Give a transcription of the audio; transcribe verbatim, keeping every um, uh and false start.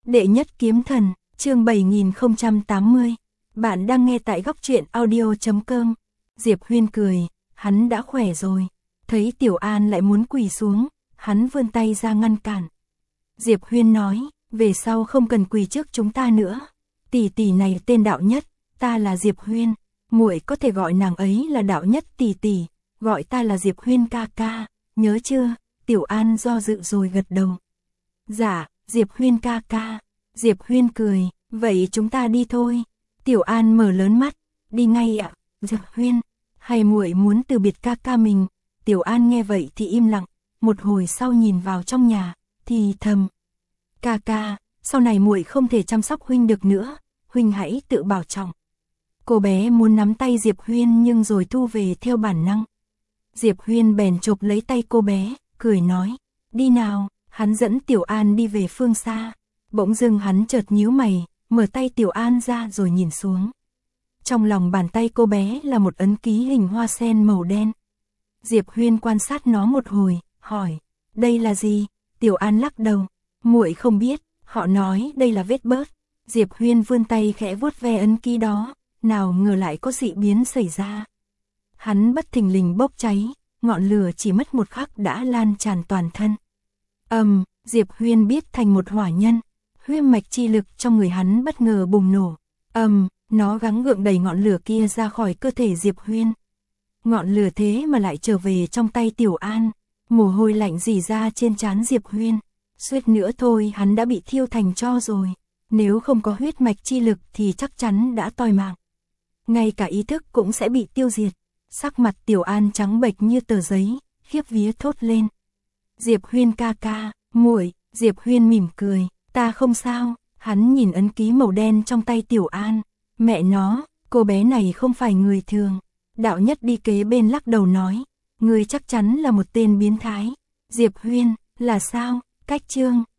Đệ nhất kiếm thần, chương bảy nghìn không trăm tám mươi. Bạn đang nghe tại góc truyện audio chấm com. Diệp Huyên cười, hắn đã khỏe rồi. Thấy Tiểu An lại muốn quỳ xuống, hắn vươn tay ra ngăn cản. Diệp Huyên nói, về sau không cần quỳ trước chúng ta nữa. Tỷ tỷ này tên Đạo Nhất, ta là Diệp Huyên, muội có thể gọi nàng ấy là Đạo Nhất tỷ tỷ, gọi ta là Diệp Huyên ca ca, nhớ chưa? Tiểu An do dự rồi gật đầu. Dạ, Diệp Huyên ca ca. Diệp Huyên cười, vậy chúng ta đi thôi. Tiểu An mở lớn mắt, đi ngay ạ. Diệp Huyên, hay muội muốn từ biệt ca ca mình? Tiểu An nghe vậy thì im lặng, một hồi sau nhìn vào trong nhà, thì thầm. Ca ca, sau này muội không thể chăm sóc huynh được nữa, huynh hãy tự bảo trọng. Cô bé muốn nắm tay Diệp Huyên nhưng rồi thu về theo bản năng. Diệp Huyên bèn chộp lấy tay cô bé, cười nói, đi nào. Hắn dẫn Tiểu An đi về phương xa. Bỗng dưng hắn chợt nhíu mày, mở tay Tiểu An ra rồi nhìn xuống. Trong lòng bàn tay cô bé là một ấn ký hình hoa sen màu đen. Diệp Huyên quan sát nó một hồi, hỏi, đây là gì? Tiểu An lắc đầu, muội không biết, họ nói đây là vết bớt. Diệp Huyên vươn tay khẽ vuốt ve ấn ký đó, nào ngờ lại có dị biến xảy ra. Hắn bất thình lình bốc cháy, ngọn lửa chỉ mất một khắc đã lan tràn toàn thân. Ầm, um, Diệp Huyên biết thành một hỏa nhân, huyết mạch chi lực trong người hắn bất ngờ bùng nổ. Ầm, um, nó gắng gượng đẩy ngọn lửa kia ra khỏi cơ thể Diệp Huyên. Ngọn lửa thế mà lại trở về trong tay Tiểu An, mồ hôi lạnh rỉ ra trên trán Diệp Huyên. Suýt nữa thôi hắn đã bị thiêu thành tro rồi, nếu không có huyết mạch chi lực thì chắc chắn đã toi mạng. Ngay cả ý thức cũng sẽ bị tiêu diệt. Sắc mặt Tiểu An trắng bệch như tờ giấy, khiếp vía thốt lên. Diệp Huyên ca ca, muội. Diệp Huyên mỉm cười, ta không sao. Hắn nhìn ấn ký màu đen trong tay Tiểu An, mẹ nó, cô bé này không phải người thường. Đạo Nhất đi kế bên lắc đầu nói, ngươi chắc chắn là một tên biến thái. Diệp Huyên, là sao? Cách chương